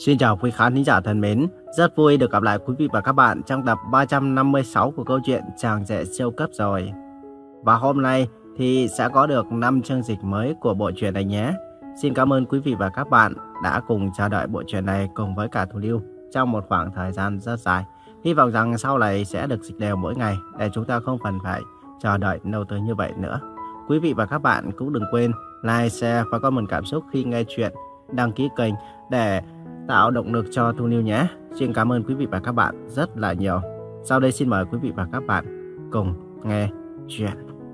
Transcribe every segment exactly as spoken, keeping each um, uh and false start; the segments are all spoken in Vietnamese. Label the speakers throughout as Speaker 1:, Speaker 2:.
Speaker 1: Xin chào quý khán thính giả thân mến, rất vui được gặp lại quý vị và các bạn trong tập ba trăm năm mươi sáu của câu chuyện Chàng rể siêu cấp rồi. Và hôm nay thì sẽ có được năm chương dịch mới của bộ truyện này nhé. Xin cảm ơn quý vị và các bạn đã cùng chờ đợi bộ truyện này cùng với cả Thu Lưu trong một khoảng thời gian rất dài. Hy vọng rằng sau này sẽ được dịch đều mỗi ngày để chúng ta không cần phải chờ đợi lâu tới như vậy nữa. Quý vị và các bạn cũng đừng quên like, share và comment cảm xúc khi nghe chuyện, đăng ký kênh để tạo động lực cho Thu Lưu nhé. Xin cảm ơn quý vị và các bạn rất là nhiều. Sau đây xin mời quý vị và các bạn cùng nghe chuyện.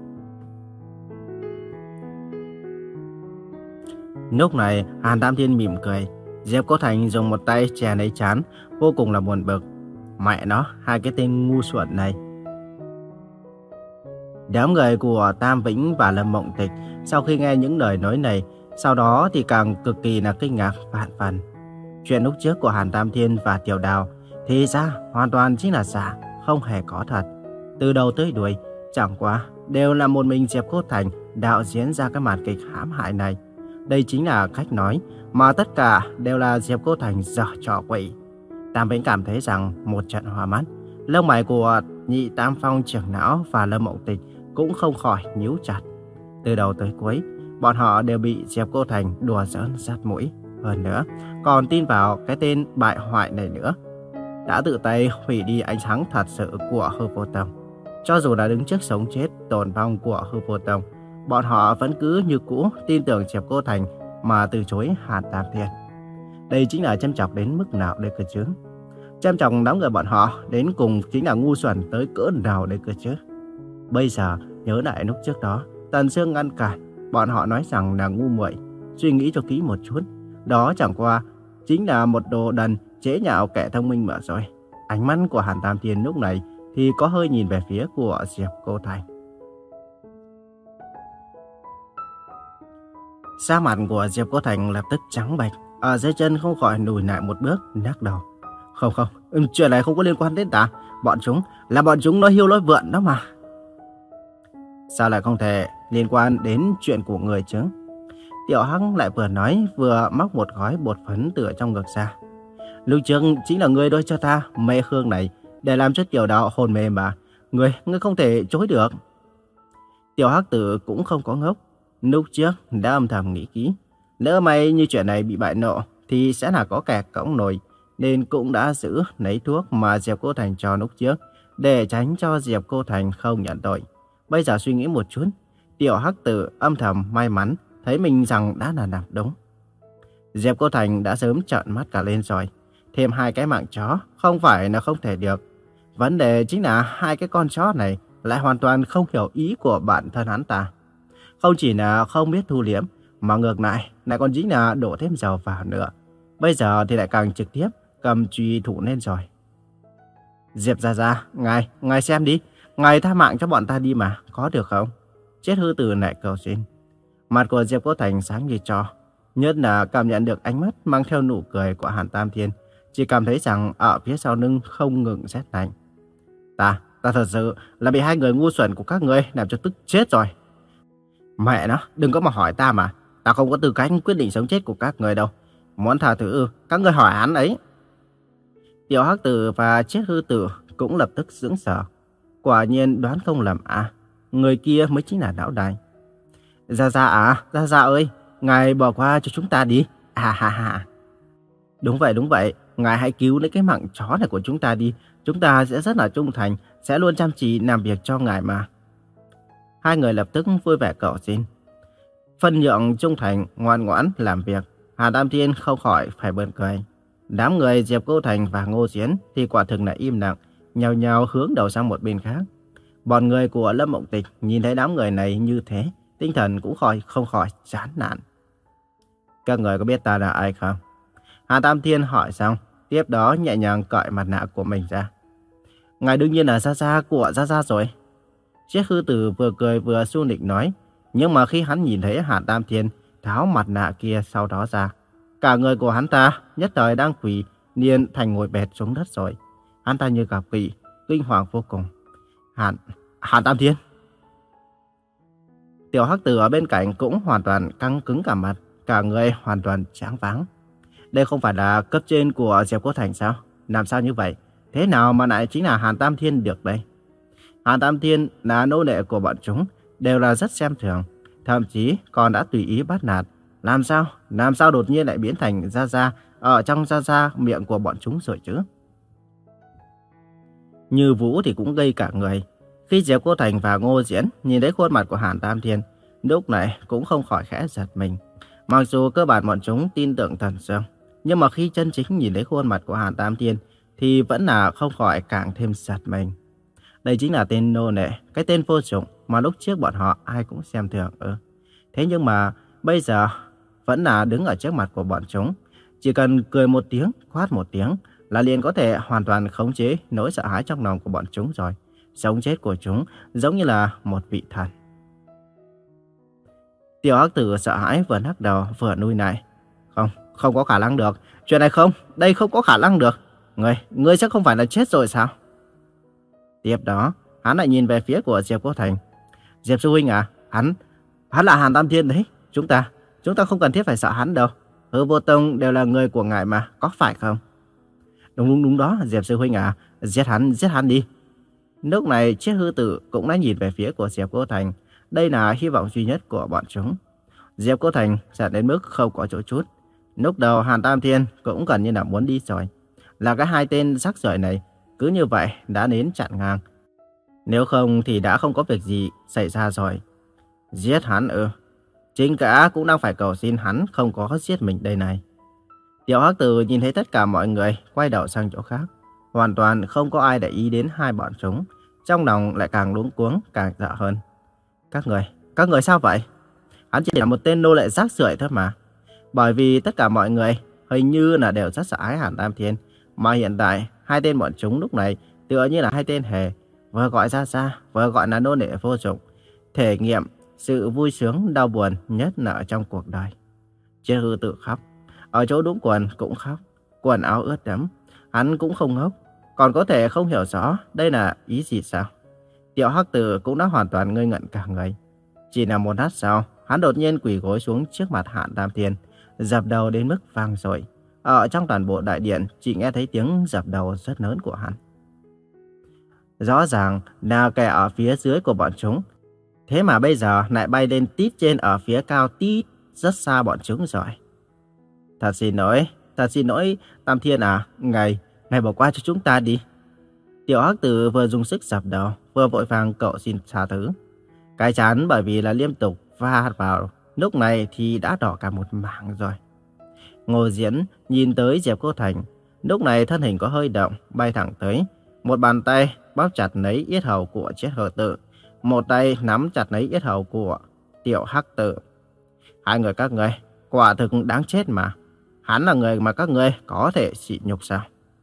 Speaker 1: Lúc này Hàn Tam Thiên mỉm cười, Diệp Cô Thành dùng một tay chè lấy trán, vô cùng là buồn bực. Mẹ nó, hai cái tên ngu xuẩn này. Đám người của Tam Vĩnh và Lâm Mộng Tịch sau khi nghe những lời nói này, sau đó thì càng cực kỳ là kinh ngạc vạn phần. Chuyện lúc trước của Hàn Tam Thiên và Tiểu Đào thì ra hoàn toàn chính là giả, không hề có thật. Từ đầu tới đuôi, chẳng qua đều là một mình Diệp Cô Thành đạo diễn ra cái màn kịch hãm hại này. Đây chính là cách nói mà tất cả đều là Diệp Cô Thành dở trò quỷ. Tam Vĩnh cảm thấy rằng một trận hoa mắt, lông mày của Nhị Tam Phong trưởng não và Lâm Mộng Tịch cũng không khỏi nhíu chặt. Từ đầu tới cuối, bọn họ đều bị Diệp Cô Thành đùa giỡn sát mũi. Hơn nữa, còn tin vào cái tên bại hoại này nữa. Đã tự tay hủy đi ánh sáng thật sự của Hư Vô Tông. Cho dù đã đứng trước sống chết tồn vong của Hư Vô Tông, bọn họ vẫn cứ như cũ tin tưởng Diệp Cô Thành mà từ chối Hàn Tam Thiên. Đây chính là châm chọc đến mức nào đây cơ chứ? Châm chọc đám người bọn họ đến cùng chính là ngu xuẩn tới cỡ nào đây cơ chứ? Bây giờ nhớ lại lúc trước đó, Tần Sương ngăn cản, bọn họ nói rằng là ngu muội. Suy nghĩ cho kỹ một chút, đó chẳng qua chính là một đồ đần chế nhạo kẻ thông minh mà rồi. Ánh mắt của Hàn Tam Thiên lúc này thì có hơi nhìn về phía của Diệp Cô Thành. Sắc mặt của Diệp Cô Thành lập tức trắng bệch, ở dưới chân không khỏi lùi lại một bước, lắc đầu. Không không, chuyện này không có liên quan đến ta. Bọn chúng là bọn chúng nói hiêu nói vượn đó mà. Sao lại không thể liên quan đến chuyện của người chứ? Tiểu Hắc lại vừa nói vừa móc một gói bột phấn từ trong ngực ra. Lúc trước chính là ngươi đôi cho ta mê hương này để làm cho Tiểu Đào hồn mê mà. Ngươi, ngươi không thể chối được. Tiểu Hắc Tử cũng không có ngốc. Lúc trước đã âm thầm nghĩ kỹ. Lỡ may như chuyện này bị bại lộ thì sẽ là có kẻ cõng nổi. Nên cũng đã giữ lấy thuốc mà Diệp Cô Thành cho lúc trước để tránh cho Diệp Cô Thành không nhận tội. Bây giờ suy nghĩ một chút, Tiểu Hắc Tử âm thầm may mắn thấy mình rằng đã là làm đúng. Diệp Cô Thành đã sớm trợn mắt cả lên rồi. Thêm hai cái mạng chó không phải là không thể được. Vấn đề chính là hai cái con chó này lại hoàn toàn không hiểu ý của bản thân hắn ta. Không chỉ là không biết thu liễm, mà ngược lại lại còn chính là đổ thêm dầu vào nữa. Bây giờ thì lại càng trực tiếp cầm truy thủ lên rồi. Diệp Gia Gia, ngài, ngài xem đi. Ngài tha mạng cho bọn ta đi mà, có được không? Chết hư tử lại cầu xin. Mặt của Diệp Cô Thành sáng như tro, nhất là cảm nhận được ánh mắt mang theo nụ cười của Hàn Tam Thiên, chỉ cảm thấy rằng ở phía sau lưng không ngừng rét lạnh. Ta, ta thật sự là bị hai người ngu xuẩn của các ngươi làm cho tức chết rồi. Mẹ nó, đừng có mà hỏi ta mà, ta không có tư cách quyết định sống chết của các người đâu. Muốn tha thứ ư, các ngươi hỏi hắn ấy. Tiểu Hắc Tử và Chết Hư Tử cũng lập tức sững sờ. Quả nhiên đoán không lầm à, người kia mới chính là lão đại. Gia Gia à, Gia Gia ơi, ngài bỏ qua cho chúng ta đi. À ha ha. Đúng vậy, đúng vậy, ngài hãy cứu lấy cái mạng chó này của chúng ta đi. Chúng ta sẽ rất là trung thành, sẽ luôn chăm chỉ làm việc cho ngài mà. Hai người lập tức vui vẻ cầu xin. Phân nhượng trung thành, ngoan ngoãn làm việc. Hà Tam Thiên không khỏi phải bật cười. Đám người Diệp Cô Thành và Ngô Diễn thì quả thực là im lặng, nhao nhao hướng đầu sang một bên khác. Bọn người của Lâm Mộng Tịch nhìn thấy đám người này như thế, tinh thần cũng khỏi không khỏi chán nản. Các người có biết ta là ai không? Hà Tam Thiên hỏi xong, tiếp đó nhẹ nhàng cởi mặt nạ của mình ra. Ngài đương nhiên là Gia Gia của Gia Gia rồi. Chiếc Hư Tử vừa cười vừa su nịnh nói, nhưng mà khi hắn nhìn thấy Hà Tam Thiên tháo mặt nạ kia sau đó ra, cả người của hắn ta nhất thời đang quỳ liền thành ngồi bệt xuống đất rồi. Hắn ta như gặp quỷ, kinh hoàng vô cùng. Hàn, Hàn Tam Thiên. Tiểu Hắc Tử ở bên cạnh cũng hoàn toàn căng cứng cả mặt, cả người hoàn toàn choáng váng. Đây không phải là cấp trên của Diệp Cô Thành sao? Làm sao như vậy? Thế nào mà lại chính là Hàn Tam Thiên được đây? Hàn Tam Thiên là nô lệ của bọn chúng, đều là rất xem thường, thậm chí còn đã tùy ý bắt nạt. Làm sao? Làm sao đột nhiên lại biến thành Gia Gia ở trong Gia Gia miệng của bọn chúng rồi chứ? Như Vũ thì cũng gây cả người. Khi Diệp Cô Thành và Ngô Diễn nhìn thấy khuôn mặt của Hàn Tam Thiên, lúc này cũng không khỏi khẽ giật mình. Mặc dù cơ bản bọn chúng tin tưởng Thần Dương, nhưng mà khi chân chính nhìn thấy khuôn mặt của Hàn Tam Thiên thì vẫn là không khỏi càng thêm giật mình. Đây chính là tên nô lệ, cái tên vô dụng mà lúc trước bọn họ ai cũng xem thường. Ừ. Thế nhưng mà bây giờ vẫn là đứng ở trước mặt của bọn chúng. Chỉ cần cười một tiếng, quát một tiếng là liền có thể hoàn toàn khống chế nỗi sợ hãi trong lòng của bọn chúng rồi. Sống chết của chúng giống như là một vị thần. Tiểu Hắc Tử sợ hãi vừa lắc đầu vừa nuôi này. Không, không có khả năng được. Chuyện này không, đây không có khả năng được. Ngươi, ngươi sẽ không phải là chết rồi sao? Tiếp đó, hắn lại nhìn về phía của Diệp Cô Thành. Diệp sư huynh à, hắn, hắn là Hàn Tam Thiên đấy. Chúng ta, chúng ta không cần thiết phải sợ hắn đâu. Hứa Vô Tông đều là người của ngài mà, có phải không? Đúng đúng đúng đó, Diệp sư huynh à, giết hắn, giết hắn đi. Lúc này, Chiết Hư Tử cũng đã nhìn về phía của Diệp Cô Thành. Đây là hy vọng duy nhất của bọn chúng. Diệp Cô Thành giận đến mức không có chỗ chút. Lúc đầu Hàn Tam Thiên cũng gần như là muốn đi rồi. Là cái hai tên rắc rưởi này cứ như vậy đã đến chặn ngang. Nếu không thì đã không có việc gì xảy ra rồi. Giết hắn ư? Chính cả cũng đang phải cầu xin hắn không có giết mình đây này. Tiểu Hắc Tử nhìn thấy tất cả mọi người quay đầu sang chỗ khác. Hoàn toàn không có ai để ý đến hai bọn chúng. Trong lòng lại càng luống cuống càng sợ hơn. Các người, các người sao vậy? Hắn chỉ là một tên nô lệ rác rưởi thôi mà. Bởi vì tất cả mọi người hình như là đều rất sợ ái Hàn Tam Thiên. Mà hiện tại, hai tên bọn chúng lúc này tựa như là hai tên hề. Vừa gọi ra ra, vừa gọi là nô lệ vô dụng. Thể nghiệm sự vui sướng, đau buồn nhất là ở trong cuộc đời. Chiết Hư Tử khóc. Ở chỗ đúng quần cũng khóc. Quần áo ướt đẫm. Hắn cũng không ngốc. Còn có thể không hiểu rõ đây là ý gì sao? Tiểu Hắc Tử cũng đã hoàn toàn ngây ngẩn cả người. Chỉ là một lát sau, hắn đột nhiên quỳ gối xuống trước mặt Hàn Tam Thiên, dập đầu đến mức vang dội. Ở trong toàn bộ đại điện chỉ nghe thấy tiếng dập đầu rất lớn của hắn. Rõ ràng là kẻ ở phía dưới của bọn chúng. Thế mà bây giờ lại bay lên tít trên ở phía cao tít rất xa bọn chúng rồi. Thật xin lỗi, thật xin lỗi Tam Thiên à, ngài, ngài bỏ qua cho chúng ta đi. Tiểu Hắc Tử vừa dùng sức dập đầu, vừa vội vàng cầu xin tha thứ. Cái chán bởi vì là liên tục va vào, lúc này thì đã đỏ cả một mảng rồi. Ngô Diễn nhìn tới Diệp Cô Thành, lúc này thân hình có hơi động, bay thẳng tới. Một bàn tay bóp chặt lấy yết hầu của Chiết Hư Tử, một tay nắm chặt lấy yết hầu của Tiểu Hắc Tử. Hai người các ngươi quả thực đáng chết mà. Hắn là người mà các ngươi có thể sỉ nhục sao?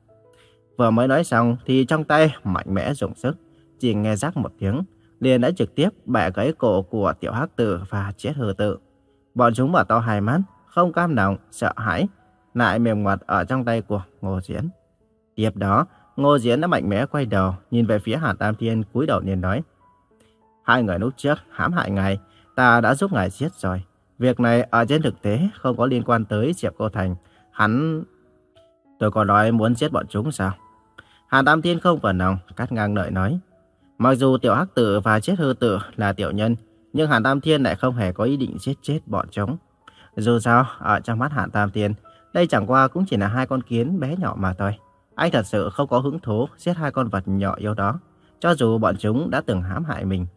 Speaker 1: Vừa mới nói xong thì trong tay mạnh mẽ dùng sức, chỉ nghe rắc một tiếng, liền đã trực tiếp bẻ gãy cổ của Tiểu Hắc Tử và Chiết Hư Tử. Bọn chúng mở to hai mắt, không cam lòng, sợ hãi, lại mềm ngoặt ở trong tay của Ngô Diễn. Tiếp đó, Ngô Diễn đã mạnh mẽ quay đầu, nhìn về phía Hàn Tam Thiên, cúi đầu liền nói: Hai người lúc trước hãm hại ngài, ta đã giúp ngài giết rồi. Việc này ở trên thực tế không có liên quan tới Diệp Cô Thành. Hắn... Tôi có nói muốn giết bọn chúng sao? Hàn Tam Thiên không phần lòng, cắt ngang lời nói. Mặc dù Tiểu Hắc Tử và Chiết Hư Tử là tiểu nhân, nhưng Hàn Tam Thiên lại không hề có ý định giết chết bọn chúng. Dù sao, ở trong mắt Hàn Tam Thiên, đây chẳng qua cũng chỉ là hai con kiến bé nhỏ mà thôi. Anh thật sự không có hứng thú giết hai con vật nhỏ yếu đó, cho dù bọn chúng đã từng hãm hại mình.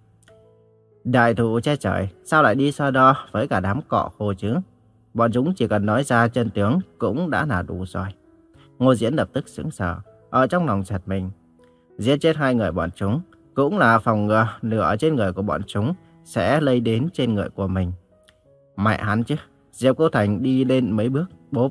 Speaker 1: Đại thụ che trời, sao lại đi so đo với cả đám cỏ khô chứ? Bọn chúng chỉ cần nói ra chân tướng cũng đã là đủ rồi. Ngô Diễn lập tức sững sờ, ở trong lòng giật mình. Giết chết hai người bọn chúng cũng là phòng ngừa lửa ở trên người của bọn chúng sẽ lây đến trên người của mình. Mẹ hắn chứ. Diệp Cô Thành đi lên mấy bước, bốp.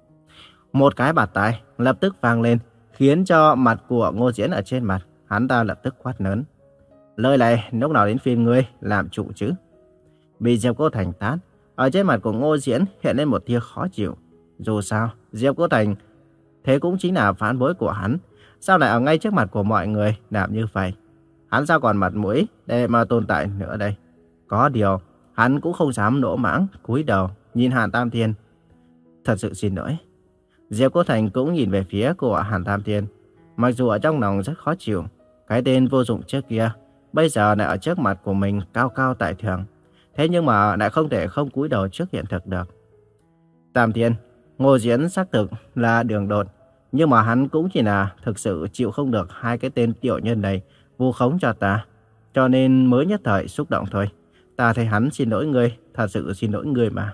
Speaker 1: Một cái bạt tai lập tức vang lên, khiến cho mặt của Ngô Diễn ở trên mặt hắn ta lập tức quát lớn. Lời này lúc nào đến phiên ngươi làm chủ chứ? Bị Diệp Cô Thành tát, ở trên mặt của Ngô Diễn hiện lên một tia khó chịu. Dù sao, Diệp Cô Thành thế cũng chính là phản bối của hắn. Sao lại ở ngay trước mặt của mọi người làm như vậy? Hắn sao còn mặt mũi để mà tồn tại nữa đây? Có điều, hắn cũng không dám nỗ mãng, cúi đầu nhìn Hàn Tam Thiên. Thật sự xin lỗi, Diệp Cô Thành cũng nhìn về phía của Hàn Tam Thiên. Mặc dù ở trong lòng rất khó chịu, cái tên vô dụng trước kia, bây giờ lại ở trước mặt của mình cao cao tại thượng. Thế nhưng mà lại không thể không cúi đầu trước hiện thực được. Tam Thiên, Ngô Diễn xác thực là đường đột, nhưng mà hắn cũng chỉ là thực sự chịu không được hai cái tên tiểu nhân này vu khống cho ta, cho nên mới nhất thời xúc động thôi. Ta thấy hắn xin lỗi ngươi, thật sự xin lỗi ngươi mà.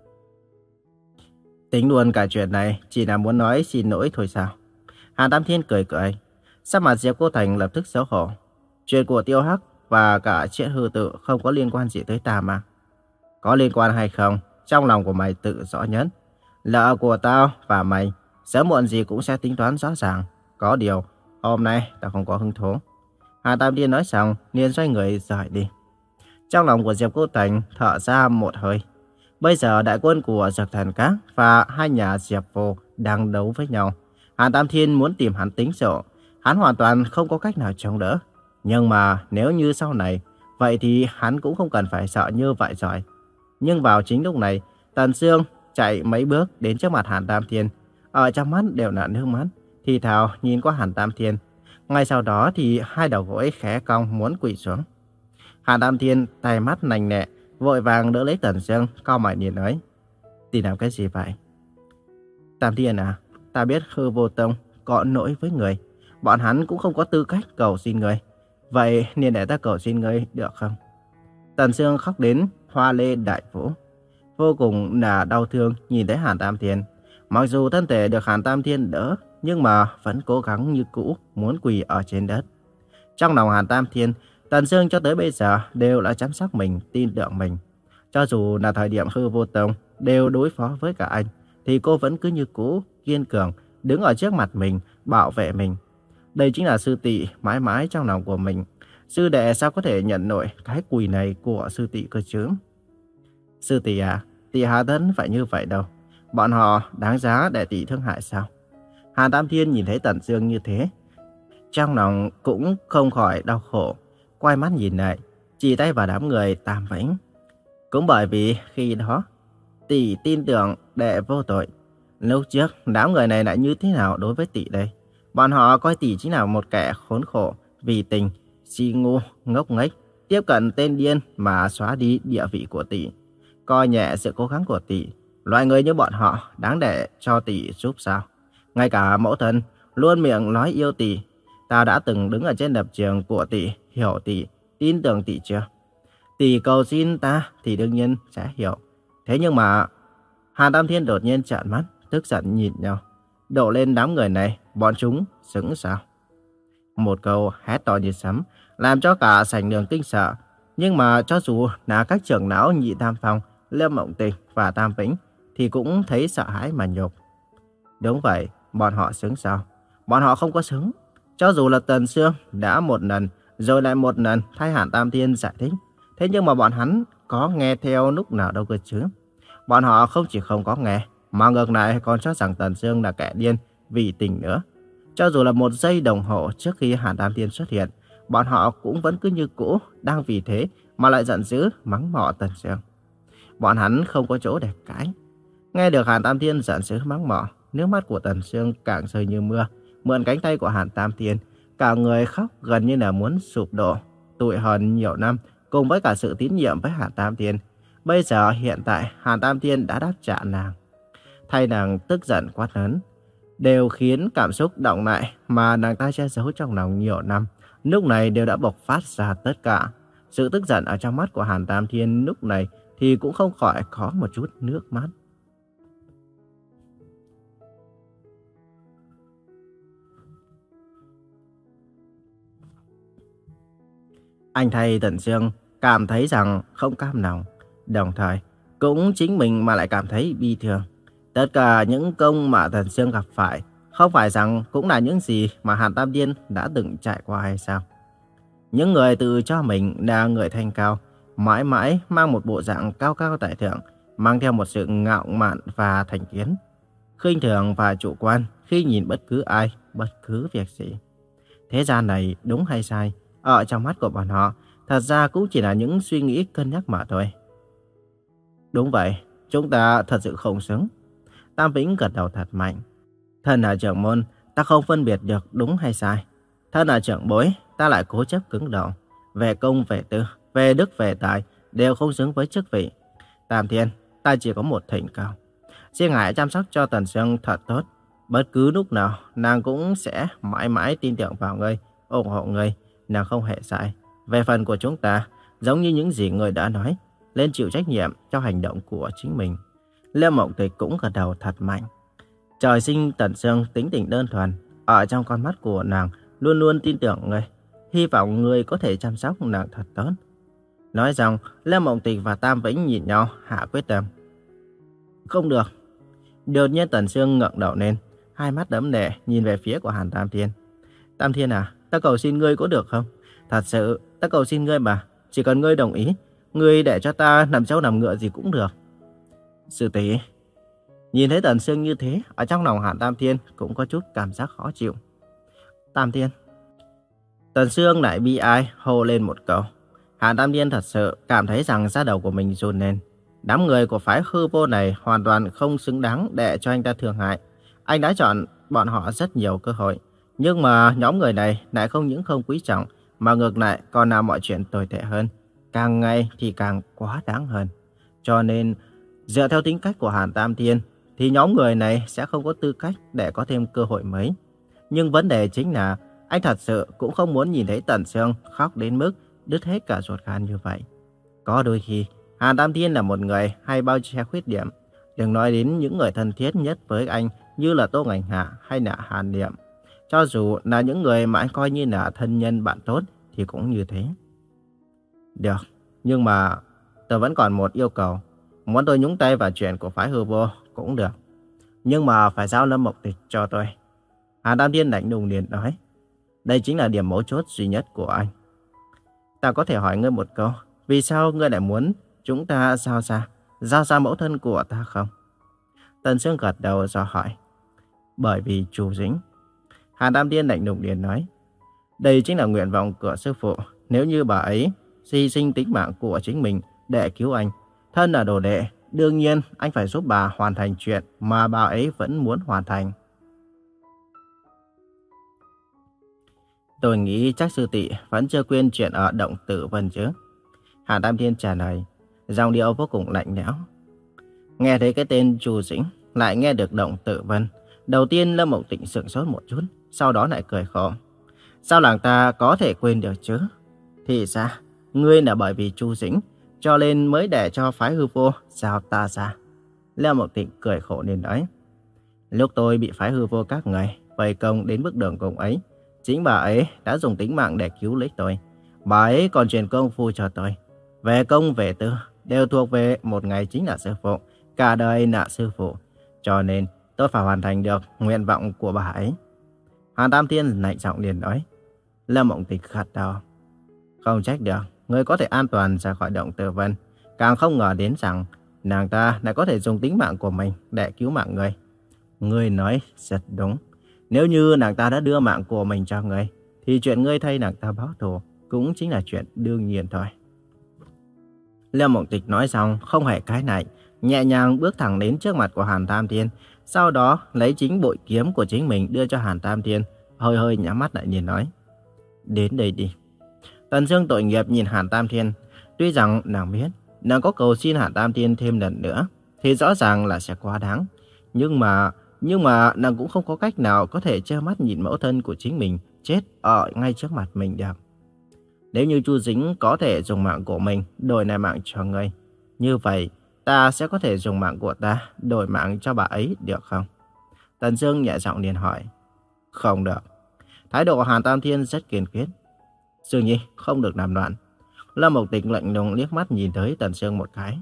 Speaker 1: Tính luôn cả chuyện này chỉ là muốn nói xin lỗi thôi sao? Hàn Tam Thiên cười cười, sắc mặt Diệp Cô Thành lập tức xấu hổ. Chuyện của Tiêu Hắc và cả Triết Hư Tự không có liên quan gì tới ta mà. Có liên quan hay không, trong lòng của mày tự rõ nhất. Lỡ của tao và mày, sớm muộn gì cũng sẽ tính toán rõ ràng. Có điều, hôm nay tao không có hứng thú. Hà Tam Thiên nói xong, liền xoay người rời đi. Trong lòng của Diệp Cô Thành thở ra một hơi. Bây giờ đại quân của Dược Thần Các và hai nhà Diệp Vô đang đấu với nhau. Hà Tam Thiên muốn tìm hắn tính sổ, hắn hoàn toàn không có cách nào chống đỡ. Nhưng mà nếu như sau này, vậy thì hắn cũng không cần phải sợ như vậy rồi. Nhưng vào chính lúc này, Tần Sương chạy mấy bước đến trước mặt Hàn Tam Thiên. Ở trong mắt đều là nước mắt, thì thào nhìn qua Hàn Tam Thiên. Ngay sau đó thì hai đầu gối khẽ cong muốn quỳ xuống. Hàn Tam Thiên tay mắt nành nẹ, vội vàng đỡ lấy Tần Sương, cau mày nhìn nói: "Tìm làm cái gì vậy?" "Tam Thiên à, ta biết Hư Vô Tông có lỗi với người, bọn hắn cũng không có tư cách cầu xin người. Vậy nên để ta cầu xin ngươi được không?" Tần Sương khóc đến hoa lê đại vũ, vô cùng là đau thương nhìn thấy Hàn Tam Thiên. Mặc dù thân thể được Hàn Tam Thiên đỡ, nhưng mà vẫn cố gắng như cũ muốn quỳ ở trên đất. Trong lòng Hàn Tam Thiên, Tần Sương cho tới bây giờ đều là chăm sóc mình, tin tưởng mình. Cho dù là thời điểm Hư Vô Tông đều đối phó với cả anh, thì cô vẫn cứ như cũ, kiên cường, đứng ở trước mặt mình, bảo vệ mình. Đây chính là sư tỷ mãi mãi trong lòng của mình. Sư đệ sao có thể nhận nổi cái quỳ này của sư tỷ cơ chứ? "Sư tỷ à, tỷ hà tất phải như vậy đâu. Bọn họ đáng giá để tỷ thương hại sao?" Hàn Tam Thiên nhìn thấy Tần Sương như thế, trong lòng cũng không khỏi đau khổ, quay mắt nhìn lại, chỉ tay vào đám người Tam Vĩnh. Cũng bởi vì khi đó, tỷ tin tưởng đệ vô tội. Lúc trước, đám người này lại như thế nào đối với tỷ đây? Bọn họ coi tỷ chính là một kẻ khốn khổ, vì tình, si ngu, ngốc nghếch, tiếp cận tên điên mà xóa đi địa vị của tỷ, coi nhẹ sự cố gắng của tỷ. Loại người như bọn họ đáng để cho tỷ giúp sao? Ngay cả mẫu thân luôn miệng nói yêu tỷ. Ta đã từng đứng ở trên lập trường của tỷ, hiểu tỷ, tin tưởng tỷ chưa? Tỷ cầu xin ta thì đương nhiên sẽ hiểu. Thế nhưng mà... Hàn Tam Thiên đột nhiên trợn mắt, tức giận nhìn nhau. Đổ lên đám người này, bọn chúng xứng sao? Một câu hét to như sấm, làm cho cả sảnh đường kinh sợ. Nhưng mà cho dù là các trưởng lão Nhị Tam Phong, Lâm Mộng Tình và Tam Vĩnh, thì cũng thấy sợ hãi mà nhục. Đúng vậy, bọn họ xứng sao? Bọn họ không có xứng. Cho dù là Tần Sương đã một lần, rồi lại một lần thay Hàn Tam Thiên giải thích. Thế nhưng mà bọn hắn có nghe theo lúc nào đâu cơ chứ? Bọn họ không chỉ không có nghe, mà ngược lại còn cho rằng Tần Sương là kẻ điên vì tình nữa. Cho dù là một giây đồng hồ trước khi Hàn Tam Thiên xuất hiện, bọn họ cũng vẫn cứ như cũ, đang vì thế mà lại giận dữ mắng mỏ Tần Sương. Bọn hắn không có chỗ để cãi. Nghe được Hàn Tam Thiên giận dữ mắng mỏ, nước mắt của Tần Sương càng rơi như mưa. Mượn cánh tay của Hàn Tam Thiên, cả người khóc gần như là muốn sụp đổ. Tủi hờn nhiều năm cùng với cả sự tín nhiệm với Hàn Tam Thiên, bây giờ hiện tại Hàn Tam Thiên đã đáp trả nàng, thay nàng tức giận quát lớn, đều khiến cảm xúc động lại mà nàng ta che giấu trong lòng nhiều năm, lúc này đều đã bộc phát ra tất cả. Sự tức giận ở trong mắt của Hàn Tam Thiên lúc này thì cũng không khỏi có một chút nước mắt. Anh thay Tần Sương cảm thấy rằng không cam lòng, đồng thời cũng chính mình mà lại cảm thấy bi thương. Tất cả những công mà Tần Sương gặp phải, không phải rằng cũng là những gì mà Hàn Tam Thiên đã từng trải qua hay sao? Những người tự cho mình là người thanh cao, mãi mãi mang một bộ dạng cao cao tại thượng, mang theo một sự ngạo mạn và thành kiến, khinh thường và chủ quan khi nhìn bất cứ ai, bất cứ việc gì. Thế gian này đúng hay sai, ở trong mắt của bọn họ, thật ra cũng chỉ là những suy nghĩ cân nhắc mà thôi. Đúng vậy, chúng ta thật sự không xứng. Tam Vĩnh gật đầu thật mạnh. Thân là trưởng môn, ta không phân biệt được đúng hay sai. Thân là trưởng bối, ta lại cố chấp cứng đầu. Về công, về tư, về đức, về tài, đều không xứng với chức vị. Tam Thiên, ta chỉ có một thỉnh cầu. Xin ngài chăm sóc cho Tần Sương thật tốt. Bất cứ lúc nào, nàng cũng sẽ mãi mãi tin tưởng vào ngươi, ủng hộ ngươi, nàng không hề sai. Về phần của chúng ta, giống như những gì ngươi đã nói, lên chịu trách nhiệm cho hành động của chính mình. Lâm Mộng Tịch cũng gật đầu thật mạnh. Trời sinh Tần Sương tính tình đơn thuần, ở trong con mắt của nàng luôn luôn tin tưởng ngươi, hy vọng ngươi có thể chăm sóc nàng thật tốt. Nói rằng, Lâm Mộng Tịch và Tam Vĩnh nhìn nhau hạ quyết tâm. Không được. Đột nhiên Tần Sương ngẩng đầu lên, hai mắt đẫm lệ nhìn về phía của Hàn Tam Thiên. Tam Thiên à, ta cầu xin ngươi có được không? Thật sự, ta cầu xin ngươi mà, chỉ cần ngươi đồng ý, ngươi để cho ta nằm trâu nằm ngựa gì cũng được. Sư tỷ. Nhìn thấy Tần Sương như thế, ở trong lòng Hàn Tam Thiên cũng có chút cảm giác khó chịu. Tam Thiên. Tần Sương lại bi ai hô lên một câu. Hàn Tam Thiên thật sự cảm thấy rằng da đầu của mình run lên. Đám người của phái hư vô này hoàn toàn không xứng đáng để cho anh ta thương hại. Anh đã chọn bọn họ rất nhiều cơ hội. Nhưng mà nhóm người này lại không những không quý trọng, mà ngược lại còn làm mọi chuyện tồi tệ hơn. Càng ngày thì càng quá đáng hơn. Cho nên, dựa theo tính cách của Hàn Tam Thiên, thì nhóm người này sẽ không có tư cách để có thêm cơ hội mới. Nhưng vấn đề chính là, anh thật sự cũng không muốn nhìn thấy Tần Sương khóc đến mức đứt hết cả ruột gan như vậy. Có đôi khi, Hàn Tam Thiên là một người hay bao che khuyết điểm. Đừng nói đến những người thân thiết nhất với anh như là Tô Ngành Hạ hay là Hàn Niệm. Cho dù là những người mà anh coi như là thân nhân bạn tốt thì cũng như thế. Được, nhưng mà tôi vẫn còn một yêu cầu. Muốn tôi nhúng tay vào chuyện của phái hư vô cũng được. Nhưng mà phải giao Lâm Mộng Tịch cho tôi. Hàn Tam Thiên lạnh lùng liền nói. Đây chính là điểm mấu chốt duy nhất của anh. Ta có thể hỏi ngươi một câu. Vì sao ngươi lại muốn chúng ta giao ra, giao ra mẫu thân của ta không? Tần Sương gật đầu do hỏi. Bởi vì Chu Dĩnh. Hàn Tam Thiên lạnh lùng liền nói. Đây chính là nguyện vọng của sư phụ. Nếu như bà ấy hy sinh tính mạng của chính mình để cứu anh, thân là đồ đệ, đương nhiên anh phải giúp bà hoàn thành chuyện mà bà ấy vẫn muốn hoàn thành. Tôi nghĩ chắc sư tỷ vẫn chưa quên chuyện ở Động Tử Vân chứ. Hàn Tam Thiên trả lời, giọng điệu vô cùng lạnh lẽo. Nghe thấy cái tên Chu Dĩnh, lại nghe được Động Tử Vân. Đầu tiên Lâm Mộng Tịch sửng sốt một chút, sau đó lại cười khổ. Sao làng ta có thể quên được chứ? Thì sao? Ngươi là bởi vì Chu Dĩnh, cho nên mới để cho phái hư vô giao ta ra. Lâm Mộng Tịch cười khổ nên nói. Lúc tôi bị phái hư vô các người vây công đến bước đường cùng ấy, chính bà ấy đã dùng tính mạng để cứu lấy tôi. Bà ấy còn truyền công phu cho tôi. Về công về tư đều thuộc về một ngày chính là sư phụ, cả đời là sư phụ. Cho nên tôi phải hoàn thành được nguyện vọng của bà ấy. Hàn Tam Thiên lạnh giọng liền nói. Lâm Mộng Tịch gật đầu. Không trách được, ngươi có thể an toàn ra khỏi Động Tử Vân. Càng không ngờ đến rằng nàng ta lại có thể dùng tính mạng của mình để cứu mạng ngươi. Ngươi nói rất đúng. Nếu như nàng ta đã đưa mạng của mình cho ngươi, thì chuyện ngươi thay nàng ta báo thù cũng chính là chuyện đương nhiên thôi. Lâm Mộng Tịch nói xong không hề cái nại, nhẹ nhàng bước thẳng đến trước mặt của Hàn Tam Thiên, sau đó lấy chính bội kiếm của chính mình đưa cho Hàn Tam Thiên, hơi hơi nhắm mắt lại nhìn nói. Đến đây đi. Tần Sương tội nghiệp nhìn Hàn Tam Thiên, tuy rằng nàng biết nàng có cầu xin Hàn Tam Thiên thêm lần nữa thì rõ ràng là sẽ quá đáng, nhưng mà nhưng mà nàng cũng không có cách nào có thể trơ mắt nhìn mẫu thân của chính mình chết ở ngay trước mặt mình được. Nếu như Chu Dĩnh có thể dùng mạng của mình đổi lại mạng cho ngươi, như vậy ta sẽ có thể dùng mạng của ta đổi mạng cho bà ấy được không? Tần Sương nhẹ giọng liền hỏi. Không được. Thái độ của Hàn Tam Thiên rất kiên quyết. Sương Nhi không được làm loạn. Lâm Mộng Tịch lạnh lùng liếc mắt nhìn tới Tần Sương một cái.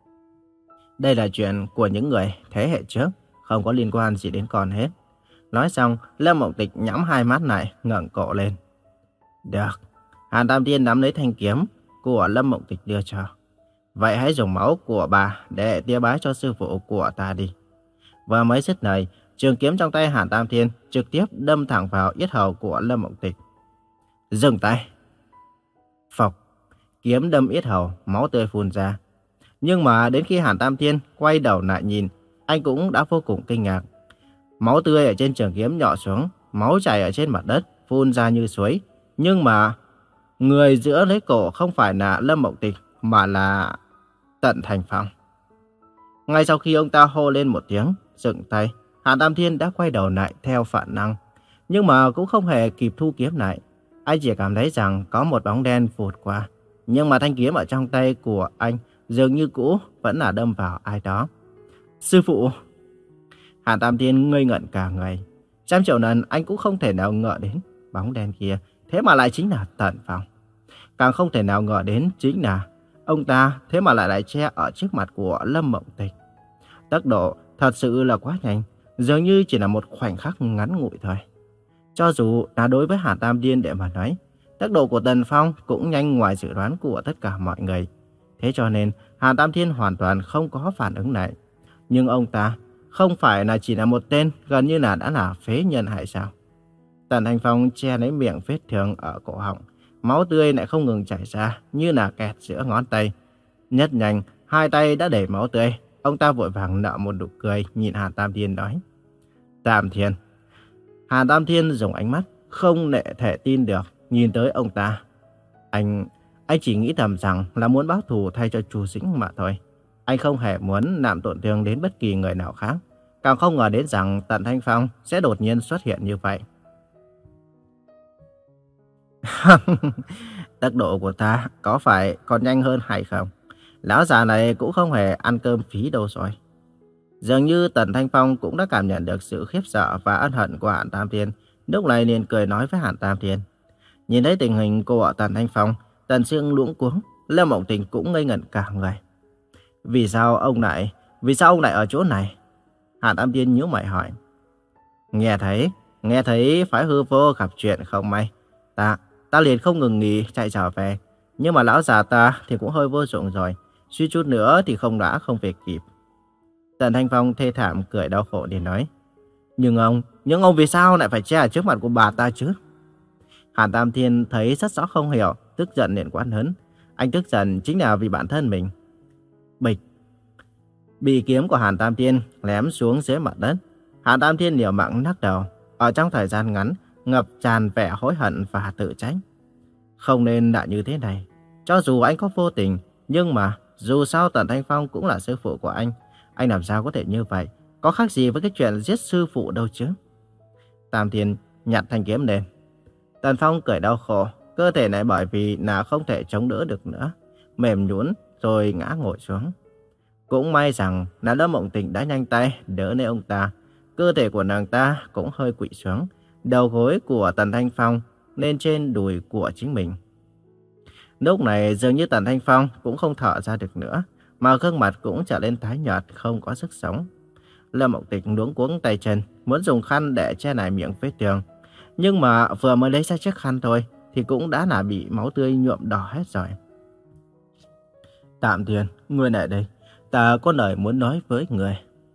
Speaker 1: Đây là chuyện của những người thế hệ trước, không có liên quan gì đến con hết. Nói xong, Lâm Mộng Tịch nhắm hai mắt lại, ngẩng cổ lên. Được. Hàn Tam Thiên nắm lấy thanh kiếm của Lâm Mộng Tịch đưa cho. Vậy hãy dùng máu của bà để tiêu bái cho sư phụ của ta đi. Và mới dứt lời, trường kiếm trong tay Hàn Tam Thiên trực tiếp đâm thẳng vào yết hầu của Lâm Mộng Tịch. Dừng tay. Phộc. Kiếm đâm yết hầu, máu tươi phun ra. Nhưng mà đến khi Hàn Tam Thiên quay đầu lại nhìn, anh cũng đã vô cùng kinh ngạc. Máu tươi ở trên trường kiếm nhỏ xuống, máu chảy ở trên mặt đất, phun ra như suối. Nhưng mà người giữa lấy cổ không phải là Lâm Mộng Tình, mà là Tần Thanh Phong. Ngay sau khi ông ta hô lên một tiếng, dừng tay, Hàn Tam Thiên đã quay đầu lại theo phản năng. Nhưng mà cũng không hề kịp thu kiếm lại. Anh chỉ cảm thấy rằng có một bóng đen vụt qua. Nhưng mà thanh kiếm ở trong tay của anh dường như cũ vẫn là đâm vào ai đó. Sư phụ! Hàn Tam Thiên ngây ngẩn cả người. Trăm triệu lần anh cũng không thể nào ngờ đến bóng đen kia thế mà lại chính là Tần Phong. Càng không thể nào ngờ đến chính là ông ta thế mà lại lại che ở trước mặt của Lâm Mộng Tình. Tốc độ thật sự là quá nhanh, dường như chỉ là một khoảnh khắc ngắn ngủi thôi. Cho dù là đối với Hàn Tam Thiên để mà nói, tốc độ của Tần Phong cũng nhanh ngoài dự đoán của tất cả mọi người. Thế cho nên Hàn Tam Thiên hoàn toàn không có phản ứng lại. Nhưng ông ta không phải là chỉ là một tên gần như là đã là phế nhân hay sao? Tần Thanh Phong che lấy miệng vết thương ở cổ họng, máu tươi lại không ngừng chảy ra như là kẹt giữa ngón tay. Nhất nhanh, hai tay đã đầy máu tươi. Ông ta vội vàng nở một nụ cười nhìn Hàn Tam Thiên nói. Tam Thiên. Hàn Tam Thiên dùng ánh mắt không thể tin được nhìn tới ông ta. Anh, anh chỉ nghĩ thầm rằng là muốn báo thù thay cho Chu Dĩnh mà thôi. Anh không hề muốn làm tổn thương đến bất kỳ người nào khác. Càng không ngờ đến rằng Tần Thanh Phong sẽ đột nhiên xuất hiện như vậy. Tốc độ của ta có phải còn nhanh hơn hay không? Lão già này cũng không hề ăn cơm phí đâu rồi. Dường như Tần Thanh Phong cũng đã cảm nhận được sự khiếp sợ và ân hận của Hàn Tam Thiên. Lúc này liền cười nói với Hàn Tam Thiên. Nhìn thấy tình hình của Tần Thanh Phong, Tần Sương luống cuống, Lâm Mộng Tình cũng ngây ngẩn cả người. Vì sao ông lại, vì sao ông lại ở chỗ này? Hàn Tam Thiên nhíu mày hỏi. Nghe thấy, nghe thấy phái hư vô gặp chuyện không may. Ta, ta liền không ngừng nghỉ chạy trở về. Nhưng mà lão già ta thì cũng hơi vô dụng rồi. Suy chút nữa thì không đã không về kịp. Tần Thanh Phong thê thảm cười đau khổ để nói. Nhưng ông, nhưng ông vì sao lại phải che ở trước mặt của bà ta chứ? Hàn Tam Thiên thấy rất rõ không hiểu, tức giận liền quát lớn. Anh tức giận chính là vì bản thân mình. Bịch. Bị kiếm của Hàn Tam Thiên ném xuống dưới mặt đất. Hàn Tam Thiên liều mạng lắc đầu. Ở trong thời gian ngắn, ngập tràn vẻ hối hận và tự trách. Không nên đã như thế này. Cho dù anh có vô tình, nhưng mà dù sao Tần Thanh Phong cũng là sư phụ của anh. Anh làm sao có thể như vậy? Có khác gì với cái chuyện giết sư phụ đâu chứ? Tam Thiên nhặt thanh kiếm lên. Tần Phong cười đau khổ. Cơ thể này bởi vì là không thể chống đỡ được nữa, mềm nhũn rồi ngã ngồi xuống. Cũng may rằng là Lâm Mộng Tình đã nhanh tay đỡ lấy ông ta. Cơ thể của nàng ta cũng hơi quỵ xuống. Đầu gối của Tần Thanh Phong lên trên đùi của chính mình. Lúc này dường như Tần Thanh Phong cũng không thở ra được nữa, mà gương mặt cũng trở nên tái nhợt, không có sức sống. Lâm Mộng Tình luống cuống tay chân, muốn dùng khăn để che lại miệng vết thương. Nhưng mà vừa mới lấy ra chiếc khăn thôi, thì cũng đã là bị máu tươi nhuộm đỏ hết rồi. Tạm Thiên, ngươi lại đây, ta có lời muốn nói với ngươi.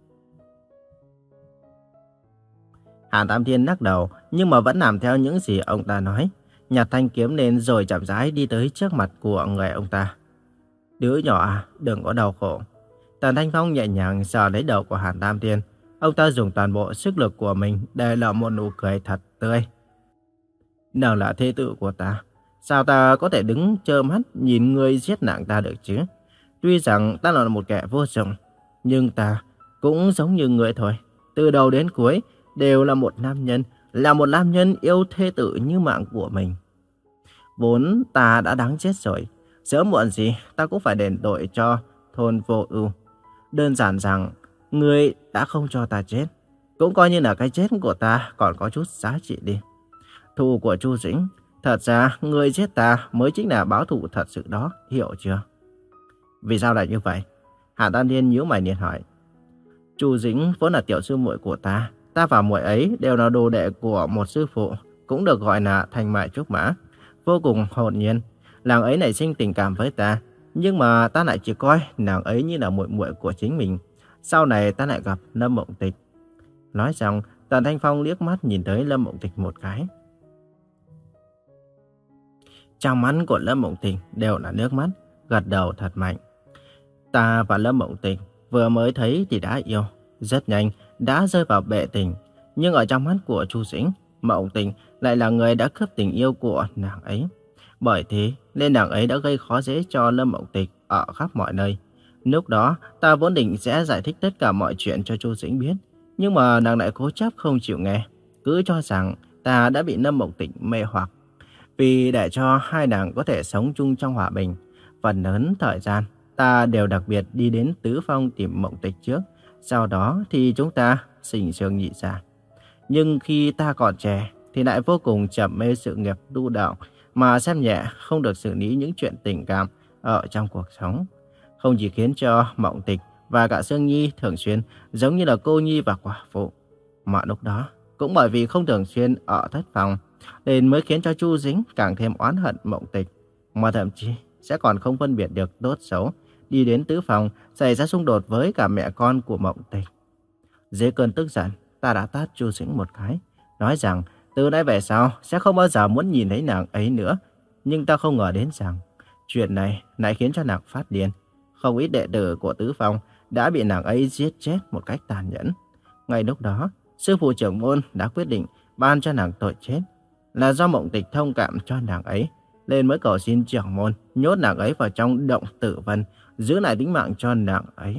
Speaker 1: Hàn Tam Thiên lắc đầu, nhưng mà vẫn làm theo những gì ông ta nói. Nhặt thanh kiếm lên rồi chậm rãi đi tới trước mặt của người ông ta. Đứa nhỏ à, đừng có đau khổ. Tần Thanh Phong nhẹ nhàng sờ lấy đầu của Hàn Tam Thiên. Ông ta dùng toàn bộ sức lực của mình để lộ một nụ cười thật tươi. Nàng là thê tử của ta, sao ta có thể đứng trơ mắt nhìn ngươi giết nàng ta được chứ? Tuy rằng ta là một kẻ vô dụng, nhưng ta cũng giống như ngươi thôi. Từ đầu đến cuối đều là một nam nhân, là một nam nhân yêu thê tử như mạng của mình. Vốn ta đã đáng chết rồi, sớm muộn gì ta cũng phải đền tội cho thôn Vô Ưu. Đơn giản rằng ngươi đã không cho ta chết, cũng coi như là cái chết của ta còn có chút giá trị đi. Thù của Chu Dĩnh, thật ra ngươi giết ta mới chính là báo thù thật sự đó, hiểu chưa? Vì sao lại như vậy? Hàn Tam Thiên nhíu mày liền hỏi. Chu Dĩnh vốn là tiểu sư muội của ta, ta và muội ấy đều là đồ đệ của một sư phụ, cũng được gọi là Thành Mại Trúc Mã, vô cùng hồn nhiên. Nàng ấy nảy sinh tình cảm với ta, nhưng mà ta lại chỉ coi nàng ấy như là muội muội của chính mình. Sau này ta lại gặp Lâm Mộng Tịch. Nói xong, Tần Thanh Phong liếc mắt nhìn tới Lâm Mộng Tịch một cái. Trong mắt của Lâm Mộng Tịch đều là nước mắt, gật đầu thật mạnh. Ta và Lâm Mộng Tịch vừa mới thấy thì đã yêu, rất nhanh đã rơi vào bệ tình. Nhưng ở trong mắt của Chu Dĩnh, Mộng Tình lại là người đã cướp tình yêu của nàng ấy. Bởi thế nên nàng ấy đã gây khó dễ cho Lâm Mộng Tịch ở khắp mọi nơi. Lúc đó ta vốn định sẽ giải thích tất cả mọi chuyện cho Chu Dĩnh biết, nhưng mà nàng lại cố chấp không chịu nghe, cứ cho rằng ta đã bị Lâm Mộng Tịch mê hoặc. Vì để cho hai nàng có thể sống chung trong hòa bình, phần lớn thời gian ta đều đặc biệt đi đến Tứ Phong tìm Mộng Tịch trước, sau đó thì chúng ta sinh sương nhị ra. Nhưng khi ta còn trẻ thì lại vô cùng trầm mê sự nghiệp tu đạo, mà xem nhẹ không được xử lý những chuyện tình cảm ở trong cuộc sống. Không chỉ khiến cho Mộng Tịch và cả Sương Nhi thường xuyên giống như là cô nhi và quả phụ, mà lúc đó cũng bởi vì không thường xuyên ở thất phòng nên mới khiến cho Chu Dĩnh càng thêm oán hận Mộng Tịch, mà thậm chí sẽ còn không phân biệt được tốt xấu, đi đến tứ phòng xảy ra xung đột với cả mẹ con của Mộng Tịch. Dưới cơn tức giận, ta đã tát Chu Dĩnh một cái, nói rằng từ nay về sau sẽ không bao giờ muốn nhìn thấy nàng ấy nữa. Nhưng ta không ngờ đến rằng chuyện này lại khiến cho nàng phát điên. Không ít đệ tử của tứ phong đã bị nàng ấy giết chết một cách tàn nhẫn. Ngay lúc đó, sư phụ trưởng môn đã quyết định ban cho nàng tội chết, là do Mộng Tịch thông cảm cho nàng ấy, nên mới cầu xin trưởng môn nhốt nàng ấy vào trong động tử vân, giữ lại tính mạng cho nàng ấy.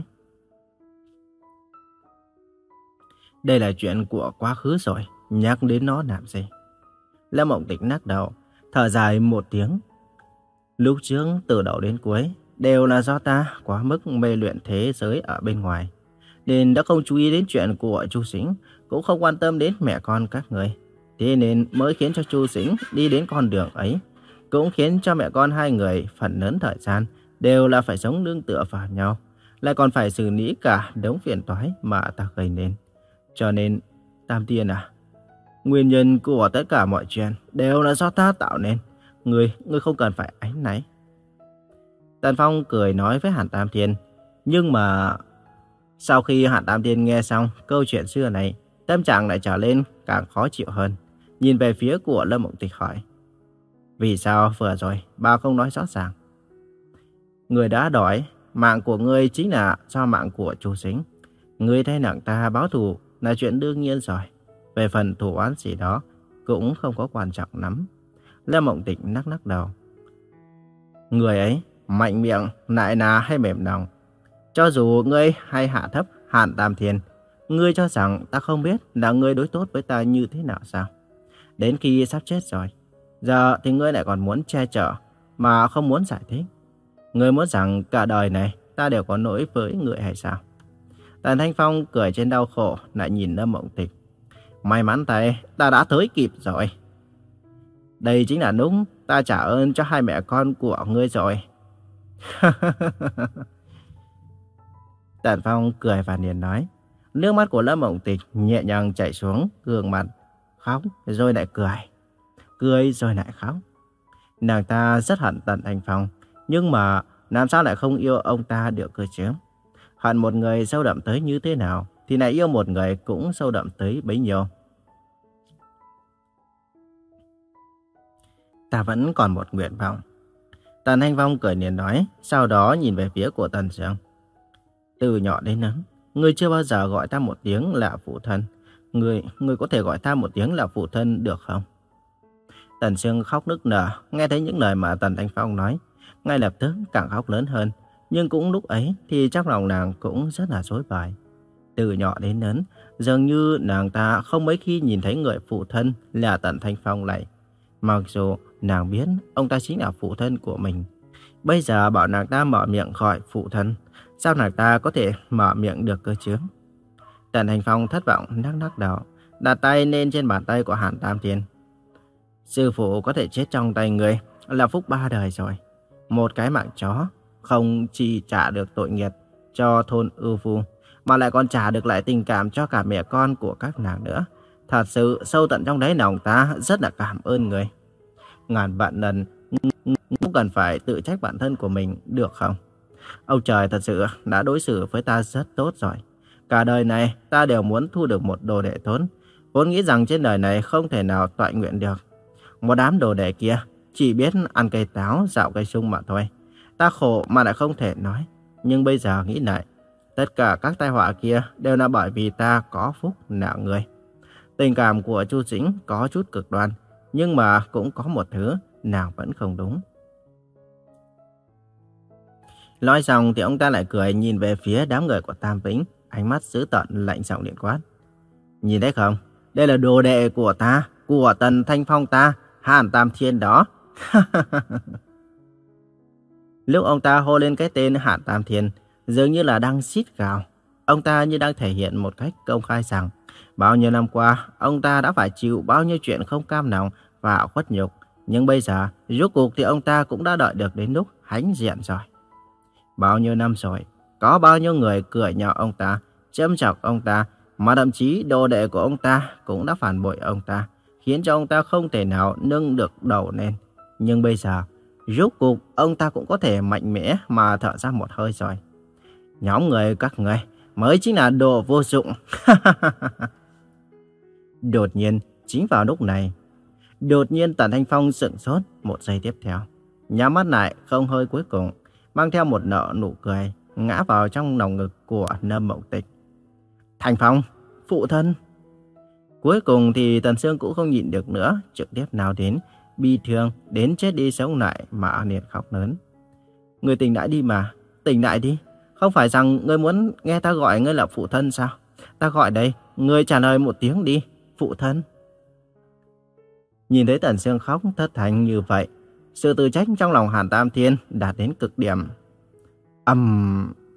Speaker 1: Đây là chuyện của quá khứ rồi, nhắc đến nó làm gì? Lâm Mộng Tịch lắc đầu, thở dài một tiếng. Lúc trước từ đầu đến cuối đều là do ta quá mức mê luyện thế giới ở bên ngoài, nên đã không chú ý đến chuyện của Chu Dĩnh, cũng không quan tâm đến mẹ con các người. Thế nên mới khiến cho Chu Dĩnh đi đến con đường ấy, cũng khiến cho mẹ con hai người phần lớn thời gian đều là phải sống nương tựa vào nhau, lại còn phải xử lý cả đống phiền toái mà ta gây nên. Cho nên, Tam Tiên à, nguyên nhân của tất cả mọi chuyện đều là do ta tạo nên. Ngươi, ngươi không cần phải áy náy. Tần Phong cười nói với Hàn Tam Thiên. Nhưng mà... Sau khi Hàn Tam Thiên nghe xong câu chuyện xưa này, tâm trạng lại trở lên càng khó chịu hơn. Nhìn về phía của Lâm Mộng Tịch hỏi. Vì sao vừa rồi bà không nói rõ ràng? Người đã đòi, mạng của ngươi chính là do mạng của Chu Dĩnh. Ngươi thay nàng ta báo thù là chuyện đương nhiên rồi. Về phần thù oán gì đó cũng không có quan trọng lắm. Lâm Mộng Tịch lắc lắc đầu. Người ấy mạnh miệng, nại nà hay mềm lòng. Cho dù ngươi hay hạ thấp Hàn Tam Thiên, ngươi cho rằng ta không biết là ngươi đối tốt với ta như thế nào sao? Đến khi sắp chết rồi, giờ thì ngươi lại còn muốn che chở mà không muốn giải thích. Ngươi muốn rằng cả đời này ta đều có lỗi với ngươi hay sao? Tần Thanh Phong cười trên đau khổ lại nhìn Lâm Mộng Tịch. May mắn thay, ta đã tới kịp rồi. Đây chính là lúc ta trả ơn cho hai mẹ con của ngươi rồi. Tần Phong cười và liền nói. Nước mắt của Lâm Mộng Tịch nhẹ nhàng chảy xuống gương mặt, khóc rồi lại cười, cười rồi lại khóc. Nàng ta rất hận Tần Thanh Phong, nhưng mà làm sao lại không yêu ông ta được cơ chứ? Hận một người sâu đậm tới như thế nào thì lại yêu một người cũng sâu đậm tới bấy nhiêu. Ta vẫn còn một nguyện vọng. Tần Thanh Phong cười liền nói, sau đó nhìn về phía của Tần Sương. Từ nhỏ đến lớn, ngươi chưa bao giờ gọi ta một tiếng là phụ thân. Ngươi, ngươi có thể gọi ta một tiếng là phụ thân được không? Tần Sương khóc nức nở, nghe thấy những lời mà Tần Thanh Phong nói, ngay lập tức càng khóc lớn hơn. Nhưng cũng lúc ấy thì trong lòng nàng cũng rất là rối bời. Từ nhỏ đến lớn, dường như nàng ta không mấy khi nhìn thấy người phụ thân là Tần Thanh Phong này. Mặc dù nàng biết ông ta chính là phụ thân của mình. Bây giờ bảo nàng ta mở miệng gọi phụ thân, sao nàng ta có thể mở miệng được cơ chứ? Tần Thanh Phong thất vọng lắc lắc đầu, đặt tay lên trên bàn tay của Hàn Tam Thiên. Sư phụ có thể chết trong tay người là phúc ba đời rồi. Một cái mạng chó không chỉ trả được tội nghiệp cho thôn ưu phu, mà lại còn trả được lại tình cảm cho cả mẹ con của các nàng nữa. Thật sự sâu tận trong đáy lòng ta rất là cảm ơn người. Ngàn vạn lần cũng cần phải tự trách bản thân của mình được không? Ông trời thật sự đã đối xử với ta rất tốt rồi. Cả đời này ta đều muốn thu được một đồ đệ tốt, vốn nghĩ rằng trên đời này không thể nào toại nguyện được. Một đám đồ đệ kia chỉ biết ăn cây táo, dạo cây sung mà thôi. Ta khổ mà lại không thể nói. Nhưng bây giờ nghĩ lại, tất cả các tai họa kia đều là bởi vì ta có phúc nợ người. Tình cảm của Chu Dĩnh có chút cực đoan, nhưng mà cũng có một thứ nào vẫn không đúng. Nói xong thì ông ta lại cười nhìn về phía đám người của Tam Vĩnh, ánh mắt dữ tợn lạnh giọng điện quát. Nhìn thấy không? Đây là đồ đệ của ta, của Tần Thanh Phong ta, Hàn Tam Thiên đó. Lúc ông ta hô lên cái tên Hàn Tam Thiên, dường như là đang xít gào. Ông ta như đang thể hiện một cách công khai rằng, bao nhiêu năm qua, ông ta đã phải chịu bao nhiêu chuyện không cam lòng và khuất nhục. Nhưng bây giờ, rốt cuộc thì ông ta cũng đã đợi được đến lúc hãnh diện rồi. Bao nhiêu năm rồi, có bao nhiêu người cười nhạo ông ta, châm chọc ông ta, mà thậm chí đồ đệ của ông ta cũng đã phản bội ông ta, khiến cho ông ta không thể nào nâng được đầu lên. Nhưng bây giờ, rốt cuộc ông ta cũng có thể mạnh mẽ mà thở ra một hơi rồi. Nhóm người các người mới chính là đồ vô dụng. Đột nhiên, chính vào lúc này, đột nhiên Tần Thanh Phong sững sốt một giây tiếp theo. Nhắm mắt lại không hơi cuối cùng, mang theo một nở nụ cười, ngã vào trong lòng ngực của Lâm Mộng Tịch. Thanh Phong, phụ thân. Cuối cùng thì Tần Sương cũng không nhịn được nữa, trực tiếp nào đến, bi thương, đến chết đi sống lại mà liền khóc lớn. Ngươi tỉnh lại đi mà, tỉnh lại đi. Không phải rằng ngươi muốn nghe ta gọi ngươi là phụ thân sao? Ta gọi đây, ngươi trả lời một tiếng đi, phụ thân. Nhìn thấy Tần Sương khóc thất thanh như vậy, sự tự trách trong lòng Hàn Tam Thiên đạt đến cực điểm. Ầm. Um...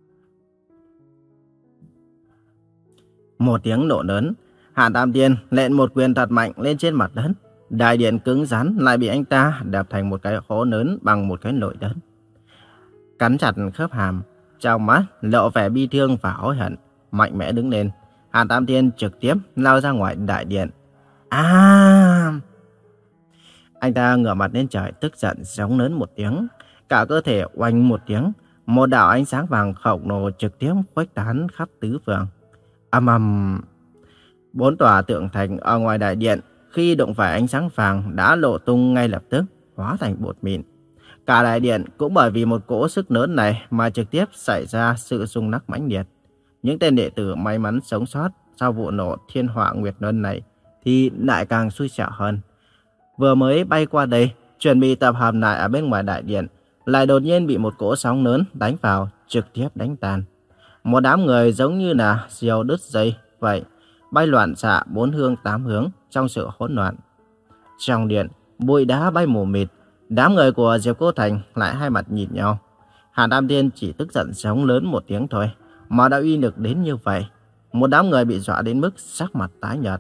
Speaker 1: Một tiếng nổ lớn, Hàn Tam Thiên lện một quyền thật mạnh lên trên mặt đất. Đại điện cứng rắn lại bị anh ta đạp thành một cái hố lớn bằng một cái nồi đất. Cắn chặt khớp hàm, trong mắt lộ vẻ bi thương và hối hận, mạnh mẽ đứng lên. Hàn Tam Thiên trực tiếp lao ra ngoài đại điện. À! Anh ta ngửa mặt lên trời tức giận giống lớn một tiếng, cả cơ thể oanh một tiếng, một đạo ánh sáng vàng khổng lồ trực tiếp khuếch tán khắp tứ phương. Ầm ầm. Bốn tòa tượng thành ở ngoài đại điện khi đụng phải ánh sáng vàng đã lộ tung ngay lập tức, hóa thành bột mịn. Cả đại điện cũng bởi vì một cỗ sức lớn này mà trực tiếp xảy ra sự rung lắc mãnh liệt. Những tên đệ tử may mắn sống sót sau vụ nổ thiên hỏa nguyệt luân này thì lại càng xui xẻo hơn. Vừa mới bay qua đây, chuẩn bị tập hợp lại ở bên ngoài đại điện, lại đột nhiên bị một cỗ sóng lớn đánh vào, trực tiếp đánh tan. Một đám người giống như là diều đứt dây vậy, bay loạn xạ bốn hướng tám hướng trong sự hỗn loạn. Trong điện, bụi đá bay mù mịt, đám người của Diệp Cô Thành lại hai mặt nhìn nhau. Hàn Tam Thiên chỉ tức giận giống lớn một tiếng thôi, mà đã uy lực đến như vậy. Một đám người bị dọa đến mức sắc mặt tái nhợt.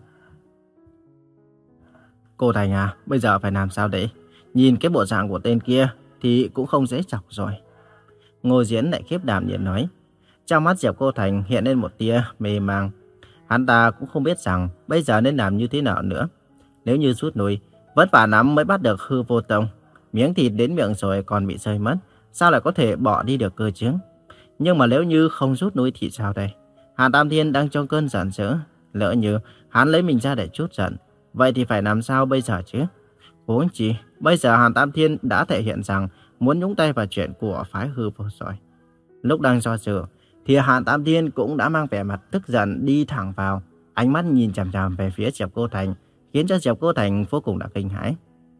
Speaker 1: Cô Thành à, bây giờ phải làm sao đấy? Nhìn cái bộ dạng của tên kia thì cũng không dễ chọc rồi. Ngô Diễn lại khiếp đảm nhiên nói. Trong mắt Diệp Cô Thành hiện lên một tia mê mang. Hắn ta cũng không biết rằng bây giờ nên làm như thế nào nữa. Nếu như rút lui, vất vả lắm mới bắt được Hư Vô Tông. Miếng thịt đến miệng rồi còn bị rơi mất, sao lại có thể bỏ đi được cơ chứ? Nhưng mà nếu như không rút lui thì sao đây? Hàn Tam Thiên đang trong cơn giận dữ. Lỡ như hắn lấy mình ra để trút giận, vậy thì phải làm sao bây giờ chứ? Huống chi, bây giờ Hàn Tam Thiên đã thể hiện rằng muốn nhúng tay vào chuyện của phái Hư Vô rồi. Lúc đang do dự, thì Hàn Tam Thiên cũng đã mang vẻ mặt tức giận đi thẳng vào, ánh mắt nhìn chằm chằm về phía Diệp Cô Thành, khiến cho Diệp Cô Thành vô cùng là kinh hãi.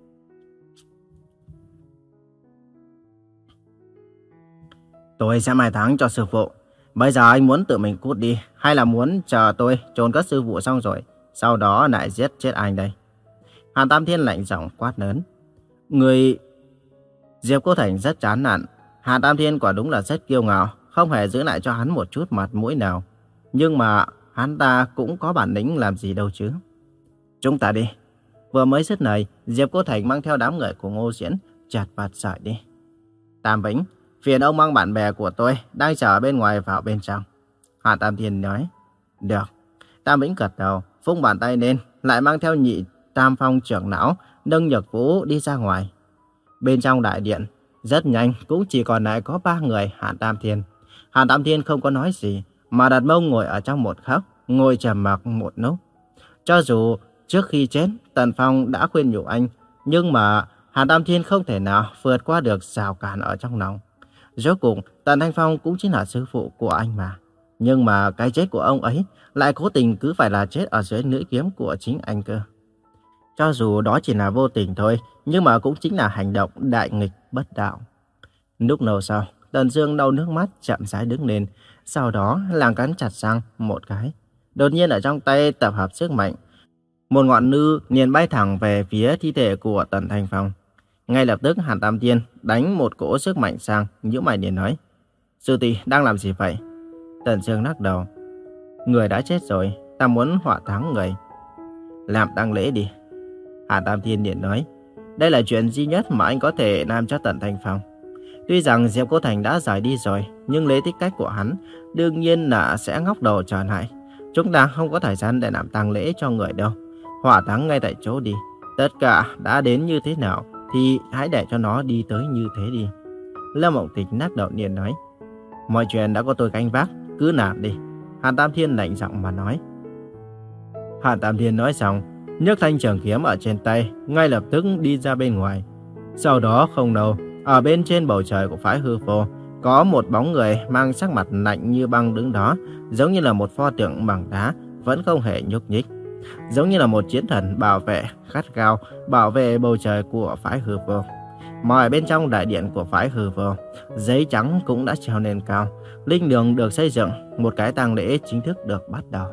Speaker 1: Tôi sẽ mai táng cho sư phụ. Bây giờ anh muốn tự mình cút đi, hay là muốn chờ tôi chôn cất sư phụ xong rồi, sau đó lại giết chết anh đây? Hàn Tam Thiên lạnh giọng quát lớn. Người... Diệp Cô Thành rất chán nản. Hàn Tam Thiên quả đúng là rất kiêu ngạo, không hề giữ lại cho hắn một chút mặt mũi nào. Nhưng mà hắn ta cũng có bản lĩnh làm gì đâu chứ. Chúng ta đi. Vừa mới dứt lời, Diệp Cô Thành mang theo đám người của Ngô Diễn chặt vặt rời đi. Tam Vĩnh, phiền ông mang bạn bè của tôi đang chờ bên ngoài vào bên trong. Hàn Tam Thiên nói. Được. Tam Vĩnh gật đầu, vung bàn tay lên, lại mang theo nhị Tam Phong trưởng lão nâng Nhược Vũ đi ra ngoài. Bên trong đại điện, rất nhanh cũng chỉ còn lại có ba người Hàn Tam Thiên. Hàn Tam Thiên không có nói gì, mà đặt mông ngồi ở trong một góc, ngồi trầm mặc một lúc. Cho dù trước khi chết, Tần Phong đã khuyên nhủ anh, nhưng mà Hàn Tam Thiên không thể nào vượt qua được rào cản ở trong lòng. Rốt cuộc, Tần Thanh Phong cũng chính là sư phụ của anh mà. Nhưng mà cái chết của ông ấy lại cố tình cứ phải là chết ở dưới lưỡi kiếm của chính anh cơ. Cho dù đó chỉ là vô tình thôi, nhưng mà cũng chính là hành động đại nghịch bất đạo. Lúc lâu sau, Tần Dương lau nước mắt chậm rãi đứng lên, sau đó làng cắn chặt răng một cái. Đột nhiên ở trong tay tập hợp sức mạnh, một ngọn lư liền bay thẳng về phía thi thể của Tần Thanh Phong. Ngay lập tức Hàn Tam Thiên đánh một cỗ sức mạnh sang, nhíu mày liền nói: "Sư tỷ đang làm gì vậy?" Tần Dương lắc đầu: "Người đã chết rồi, ta muốn hỏa táng người." "Làm tang lễ đi." Hàn Tam Thiên liền nói: "Đây là chuyện duy nhất mà anh có thể làm cho Tần Thanh Phong. Tuy rằng Diệp Cô Thành đã rời đi rồi, nhưng lấy tính cách của hắn, đương nhiên là sẽ ngóc đầu trở lại. Chúng ta không có thời gian để làm tang lễ cho người đâu. Hỏa táng ngay tại chỗ đi. Tất cả đã đến như thế nào, thì hãy để cho nó đi tới như thế đi." Lâm Mộng Tịch lắc đầu liền nói: "Mọi chuyện đã có tôi gánh vác, cứ làm đi." Hàn Tam Thiên lạnh giọng mà nói. Hàn Tam Thiên nói xong, nhấc thanh trường kiếm ở trên tay, ngay lập tức đi ra bên ngoài. Sau đó không lâu, ở bên trên bầu trời của phái hư vô, có một bóng người mang sắc mặt lạnh như băng đứng đó, giống như là một pho tượng bằng đá, vẫn không hề nhúc nhích. Giống như là một chiến thần bảo vệ, gắt gao, bảo vệ bầu trời của phái hư vô. Mà ở bên trong đại điện của phái hư vô, giấy trắng cũng đã treo lên cao. Linh đường được xây dựng, một cái tang lễ chính thức được bắt đầu.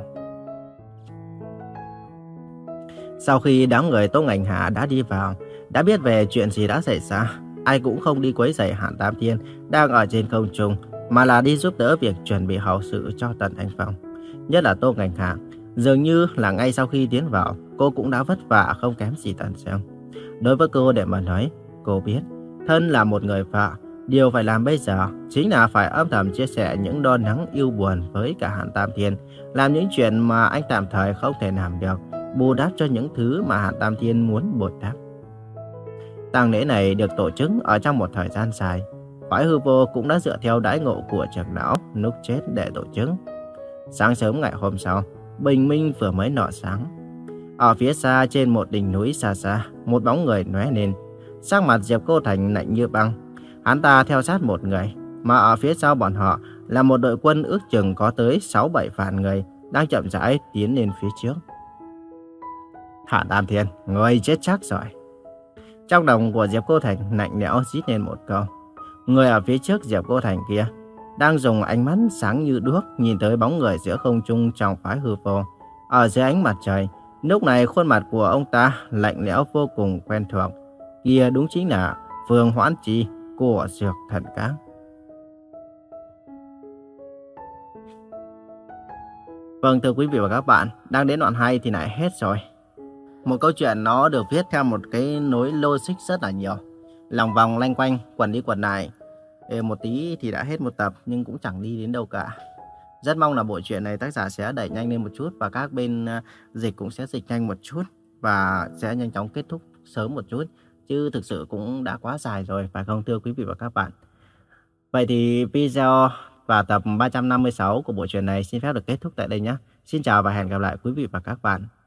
Speaker 1: Sau khi đám người Tô Ngành Hạ đã đi vào, đã biết về chuyện gì đã xảy ra, ai cũng không đi quấy rầy Hàn Tam Thiên đang ở trên không trung, mà là đi giúp đỡ việc chuẩn bị hậu sự cho Tần Thanh Phong. Nhất là Tô Ngành Hạ, dường như là ngay sau khi tiến vào, cô cũng đã vất vả không kém gì Tần Dương. Đối với cô để mà nói, cô biết, thân là một người vợ, điều phải làm bây giờ chính là phải âm thầm chia sẻ những đo nắng yêu buồn với cả Hàn Tam Thiên, làm những chuyện mà anh tạm thời không thể làm được, bù đắp cho những thứ mà Hàn Tam Thiên muốn bồi đắp. Tang lễ này được tổ chức ở trong một thời gian dài. Phái hư vô cũng đã dựa theo đãi ngộ của trưởng lão lúc chết để tổ chức. Sáng sớm ngày hôm sau, bình minh vừa mới nọ sáng. Ở phía xa trên một đỉnh núi xa xa, một bóng người lóe lên. Sắc mặt Diệp Cô Thành lạnh như băng. Hắn ta theo sát một người, mà ở phía sau bọn họ là một đội quân ước chừng có tới sáu bảy vạn người đang chậm rãi tiến lên phía trước. Hàn Tam Thiên, người chết chắc rồi. Trong lòng của Diệp Cô Thành lạnh lẽo rít lên một câu. Người ở phía trước Diệp Cô Thành kia đang dùng ánh mắt sáng như đuốc nhìn tới bóng người giữa không trung trong phái hư vô. Ở dưới ánh mặt trời, lúc này khuôn mặt của ông ta lạnh lẽo vô cùng quen thuộc. Kia đúng chính là Phương Hoãn Chi của Dược Thần Các. Vâng, thưa quý vị và các bạn, đang đến đoạn hai thì lại hết rồi. Một câu chuyện nó được viết theo một cái nối logic rất là nhiều, lòng vòng lanh quanh, quẩn đi quẩn lại. Ê, một tí thì đã hết một tập nhưng cũng chẳng đi đến đâu cả. Rất mong là bộ truyện này tác giả sẽ đẩy nhanh lên một chút và các bên uh, dịch cũng sẽ dịch nhanh một chút và sẽ nhanh chóng kết thúc sớm một chút. Chứ thực sự cũng đã quá dài rồi, phải không thưa quý vị và các bạn? Vậy thì video và tập ba trăm năm mươi sáu của bộ truyện này xin phép được kết thúc tại đây nhé. Xin chào và hẹn gặp lại quý vị và các bạn.